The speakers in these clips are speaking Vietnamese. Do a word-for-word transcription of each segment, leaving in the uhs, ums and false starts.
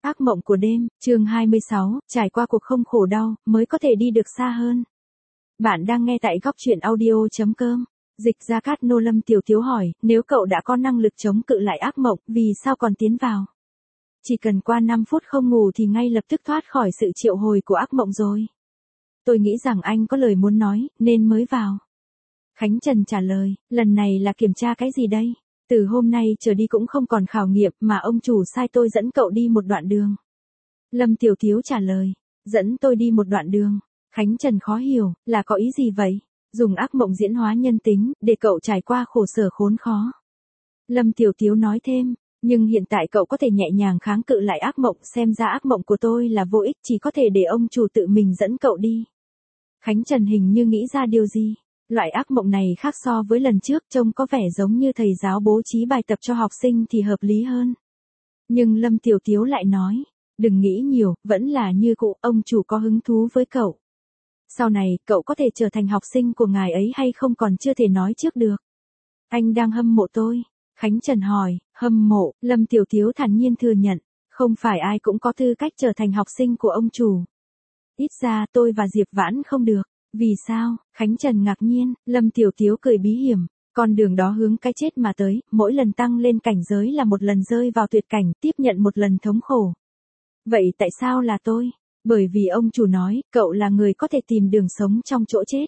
Ác mộng của đêm, chương hai mươi sáu, trải qua cuộc không khổ đau, mới có thể đi được xa hơn. Bạn đang nghe tại góc truyện audio.com. Dịch ra Cát Nô. Lâm Tiểu Thiếu hỏi, nếu cậu đã có năng lực chống cự lại ác mộng, vì sao còn tiến vào? Chỉ cần qua năm phút không ngủ thì ngay lập tức thoát khỏi sự triệu hồi của ác mộng rồi. Tôi nghĩ rằng anh có lời muốn nói, nên mới vào. Khánh Trần trả lời, lần này là kiểm tra cái gì đây? Từ hôm nay trở đi cũng không còn khảo nghiệm mà ông chủ sai tôi dẫn cậu đi một đoạn đường. Lâm Tiểu Thiếu trả lời, dẫn tôi đi một đoạn đường. Khánh Trần khó hiểu, là có ý gì vậy? Dùng ác mộng diễn hóa nhân tính, để cậu trải qua khổ sở khốn khó. Lâm Tiểu Thiếu nói thêm, nhưng hiện tại cậu có thể nhẹ nhàng kháng cự lại ác mộng, xem ra ác mộng của tôi là vô ích, chỉ có thể để ông chủ tự mình dẫn cậu đi. Khánh Trần hình như nghĩ ra điều gì. Loại ác mộng này khác so với lần trước, trông có vẻ giống như thầy giáo bố trí bài tập cho học sinh thì hợp lý hơn. Nhưng Lâm Tiểu Thiếu lại nói, đừng nghĩ nhiều, vẫn là như cũ, ông chủ có hứng thú với cậu. Sau này, cậu có thể trở thành học sinh của ngài ấy hay không còn chưa thể nói trước được. Anh đang hâm mộ tôi. Khánh Trần hỏi, hâm mộ, Lâm Tiểu Thiếu thản nhiên thừa nhận, không phải ai cũng có tư cách trở thành học sinh của ông chủ. Ít ra tôi và Diệp Vãn không được. Vì sao? Khánh Trần ngạc nhiên, Lâm Tiểu Thiếu cười bí hiểm, con đường đó hướng cái chết mà tới, mỗi lần tăng lên cảnh giới là một lần rơi vào tuyệt cảnh, tiếp nhận một lần thống khổ. Vậy tại sao là tôi? Bởi vì ông chủ nói, cậu là người có thể tìm đường sống trong chỗ chết.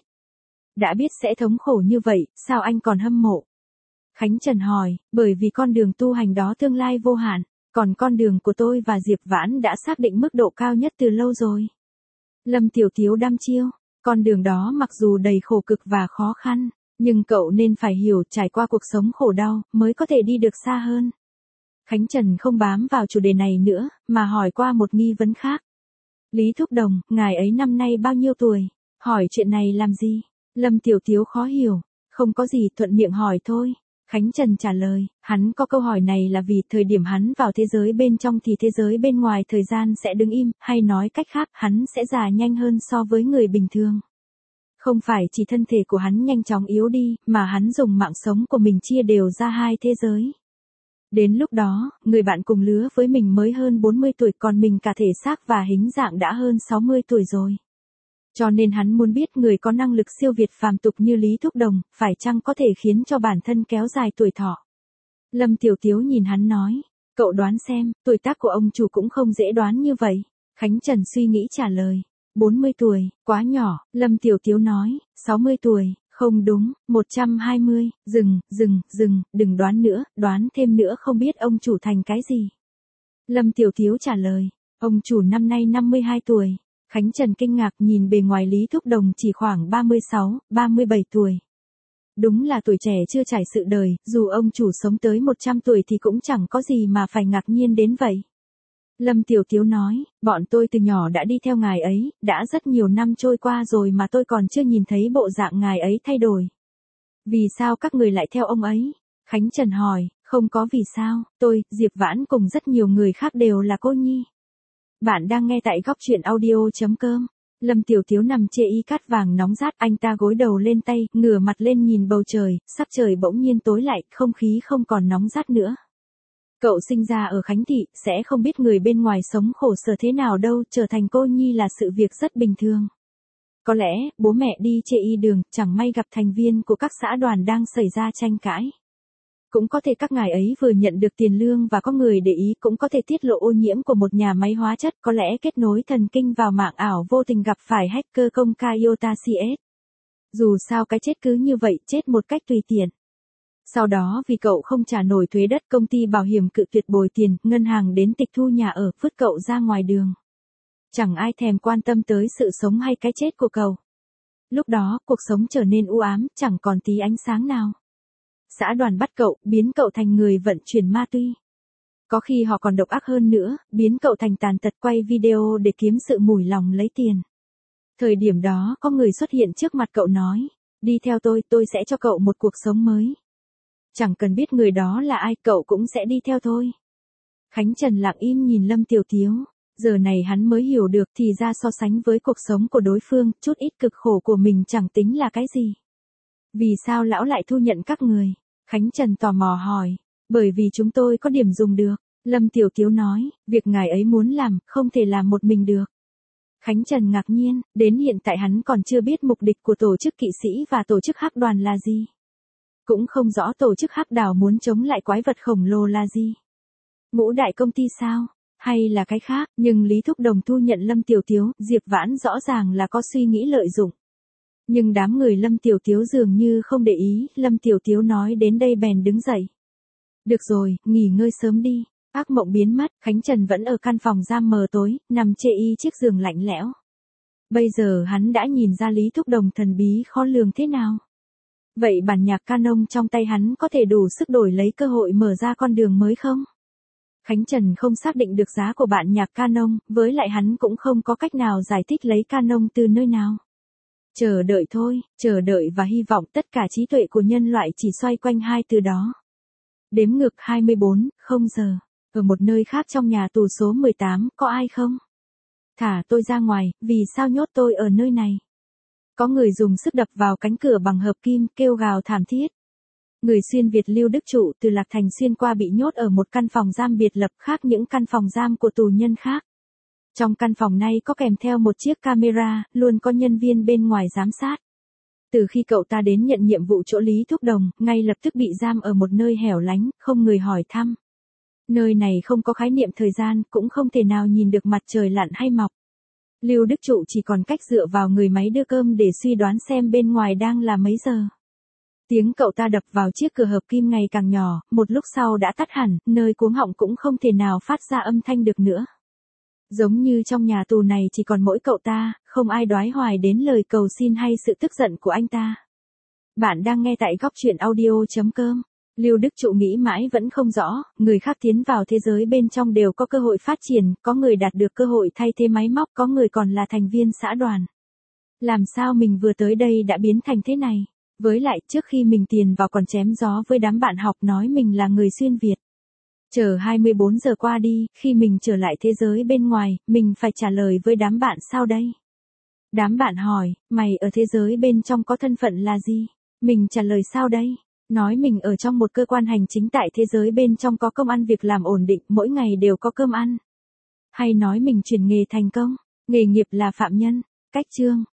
Đã biết sẽ thống khổ như vậy, sao anh còn hâm mộ? Khánh Trần hỏi, bởi vì con đường tu hành đó tương lai vô hạn, còn con đường của tôi và Diệp Vãn đã xác định mức độ cao nhất từ lâu rồi. Lâm Tiểu Thiếu đăm chiêu. Con đường đó mặc dù đầy khổ cực và khó khăn, nhưng cậu nên phải hiểu trải qua cuộc sống khổ đau, mới có thể đi được xa hơn. Khánh Trần không bám vào chủ đề này nữa, mà hỏi qua một nghi vấn khác. Lý Thúc Đồng, ngài ấy năm nay bao nhiêu tuổi? Hỏi chuyện này làm gì? Lâm Tiểu Thiếu khó hiểu, không có gì, thuận miệng hỏi thôi. Khánh Trần trả lời, hắn có câu hỏi này là vì thời điểm hắn vào thế giới bên trong thì thế giới bên ngoài thời gian sẽ đứng im, hay nói cách khác, hắn sẽ già nhanh hơn so với người bình thường. Không phải chỉ thân thể của hắn nhanh chóng yếu đi, mà hắn dùng mạng sống của mình chia đều ra hai thế giới. Đến lúc đó, người bạn cùng lứa với mình mới hơn bốn mươi tuổi, còn mình cả thể xác và hình dạng đã hơn sáu mươi tuổi rồi. Cho nên hắn muốn biết người có năng lực siêu việt phàm tục như Lý Thúc Đồng, phải chăng có thể khiến cho bản thân kéo dài tuổi thọ. Lâm Tiểu Thiếu nhìn hắn nói, cậu đoán xem, tuổi tác của ông chủ cũng không dễ đoán như vậy. Khánh Trần suy nghĩ trả lời, bốn mươi tuổi, quá nhỏ. Lâm Tiểu Thiếu nói, sáu mươi tuổi, không đúng, một trăm hai mươi, dừng, dừng, dừng, đừng đoán nữa, đoán thêm nữa không biết ông chủ thành cái gì. Lâm Tiểu Thiếu trả lời, ông chủ năm nay năm mươi hai tuổi. Khánh Trần kinh ngạc nhìn bề ngoài Lý Thúc Đồng chỉ khoảng ba mươi sáu, ba mươi bảy tuổi. Đúng là tuổi trẻ chưa trải sự đời, dù ông chủ sống tới một trăm tuổi thì cũng chẳng có gì mà phải ngạc nhiên đến vậy. Lâm Tiểu Thiếu nói, bọn tôi từ nhỏ đã đi theo ngài ấy, đã rất nhiều năm trôi qua rồi mà tôi còn chưa nhìn thấy bộ dạng ngài ấy thay đổi. Vì sao các người lại theo ông ấy? Khánh Trần hỏi, không có vì sao, tôi, Diệp Vãn cùng rất nhiều người khác đều là cô nhi. Bạn đang nghe tại góc truyện audio.com. Lâm Tiểu Thiếu nằm chê y cát vàng nóng rát, anh ta gối đầu lên tay, ngửa mặt lên nhìn bầu trời, sắc trời bỗng nhiên tối lại, không khí không còn nóng rát nữa. Cậu sinh ra ở Khánh Thị, sẽ không biết người bên ngoài sống khổ sở thế nào đâu, trở thành cô nhi là sự việc rất bình thường. Có lẽ, bố mẹ đi chê y đường, chẳng may gặp thành viên của các xã đoàn đang xảy ra tranh cãi. Cũng có thể các ngài ấy vừa nhận được tiền lương và có người để ý, cũng có thể tiết lộ ô nhiễm của một nhà máy hóa chất, có lẽ kết nối thần kinh vào mạng ảo vô tình gặp phải hacker công ca Iota xê ét. Dù sao cái chết cứ như vậy, chết một cách tùy tiện. Sau đó vì cậu không trả nổi thuế đất, công ty bảo hiểm cự tuyệt bồi tiền, ngân hàng đến tịch thu nhà ở, vứt cậu ra ngoài đường. Chẳng ai thèm quan tâm tới sự sống hay cái chết của cậu. Lúc đó, cuộc sống trở nên u ám, chẳng còn tí ánh sáng nào. Xã đoàn bắt cậu, biến cậu thành người vận chuyển ma túy. Có khi họ còn độc ác hơn nữa, biến cậu thành tàn tật, quay video để kiếm sự mủi lòng lấy tiền. Thời điểm đó có người xuất hiện trước mặt cậu nói, đi theo tôi, tôi sẽ cho cậu một cuộc sống mới. Chẳng cần biết người đó là ai, cậu cũng sẽ đi theo thôi. Khánh Trần lặng im nhìn Lâm Tiểu Thiếu, giờ này hắn mới hiểu được thì ra so sánh với cuộc sống của đối phương, chút ít cực khổ của mình chẳng tính là cái gì. Vì sao lão lại thu nhận các người? Khánh Trần tò mò hỏi, bởi vì chúng tôi có điểm dùng được. Lâm Tiểu Tiếu nói, việc ngài ấy muốn làm, không thể làm một mình được. Khánh Trần ngạc nhiên, đến hiện tại hắn còn chưa biết mục đích của tổ chức kỵ sĩ và tổ chức hắc đoàn là gì. Cũng không rõ tổ chức hắc đảo muốn chống lại quái vật khổng lồ là gì. Ngũ đại công ty sao? Hay là cái khác, nhưng Lý Thúc Đồng thu nhận Lâm Tiểu Tiếu, Diệp Vãn rõ ràng là có suy nghĩ lợi dụng. Nhưng đám người Lâm Tiểu Tiếu dường như không để ý, Lâm Tiểu Tiếu nói đến đây bèn đứng dậy. Được rồi, nghỉ ngơi sớm đi. Ác mộng biến mất, Khánh Trần vẫn ở căn phòng giam mờ tối, nằm chê y chiếc giường lạnh lẽo. Bây giờ hắn đã nhìn ra Lý Thúc Đồng thần bí khó lường thế nào. Vậy bản nhạc canon trong tay hắn có thể đủ sức đổi lấy cơ hội mở ra con đường mới không? Khánh Trần không xác định được giá của bản nhạc canon, với lại hắn cũng không có cách nào giải thích lấy canon từ nơi nào. Chờ đợi thôi, chờ đợi và hy vọng tất cả trí tuệ của nhân loại chỉ xoay quanh hai từ đó. Đếm ngược hai mươi bốn, không giờ. Ở một nơi khác trong nhà tù số mười tám, có ai không? Thả tôi ra ngoài, vì sao nhốt tôi ở nơi này? Có người dùng sức đập vào cánh cửa bằng hợp kim, kêu gào thảm thiết. Người xuyên Việt Lưu Đức Trụ từ Lạc Thành xuyên qua bị nhốt ở một căn phòng giam biệt lập khác những căn phòng giam của tù nhân khác. Trong căn phòng này có kèm theo một chiếc camera, luôn có nhân viên bên ngoài giám sát. Từ khi cậu ta đến nhận nhiệm vụ chỗ Lý Thúc Đồng, ngay lập tức bị giam ở một nơi hẻo lánh, không người hỏi thăm. Nơi này không có khái niệm thời gian, cũng không thể nào nhìn được mặt trời lặn hay mọc. Lưu Đức Trụ chỉ còn cách dựa vào người máy đưa cơm để suy đoán xem bên ngoài đang là mấy giờ. Tiếng cậu ta đập vào chiếc cửa hợp kim ngày càng nhỏ, một lúc sau đã tắt hẳn, nơi cuống họng cũng không thể nào phát ra âm thanh được nữa. Giống như trong nhà tù này chỉ còn mỗi cậu ta, không ai đoái hoài đến lời cầu xin hay sự tức giận của anh ta. Bạn đang nghe tại góc truyện audio chấm com. Lưu Đức Trụ nghĩ mãi vẫn không rõ, người khác tiến vào thế giới bên trong đều có cơ hội phát triển, có người đạt được cơ hội thay thế máy móc, có người còn là thành viên xã đoàn. Làm sao mình vừa tới đây đã biến thành thế này? Với lại, trước khi mình tiền vào còn chém gió với đám bạn học nói mình là người xuyên Việt. Chờ hai mươi bốn giờ qua đi, khi mình trở lại thế giới bên ngoài, mình phải trả lời với đám bạn sao đây? Đám bạn hỏi, mày ở thế giới bên trong có thân phận là gì? Mình trả lời sao đây? Nói mình ở trong một cơ quan hành chính tại thế giới bên trong có công ăn việc làm ổn định, mỗi ngày đều có cơm ăn. Hay nói mình chuyển nghề thành công, nghề nghiệp là phạm nhân. Cách chương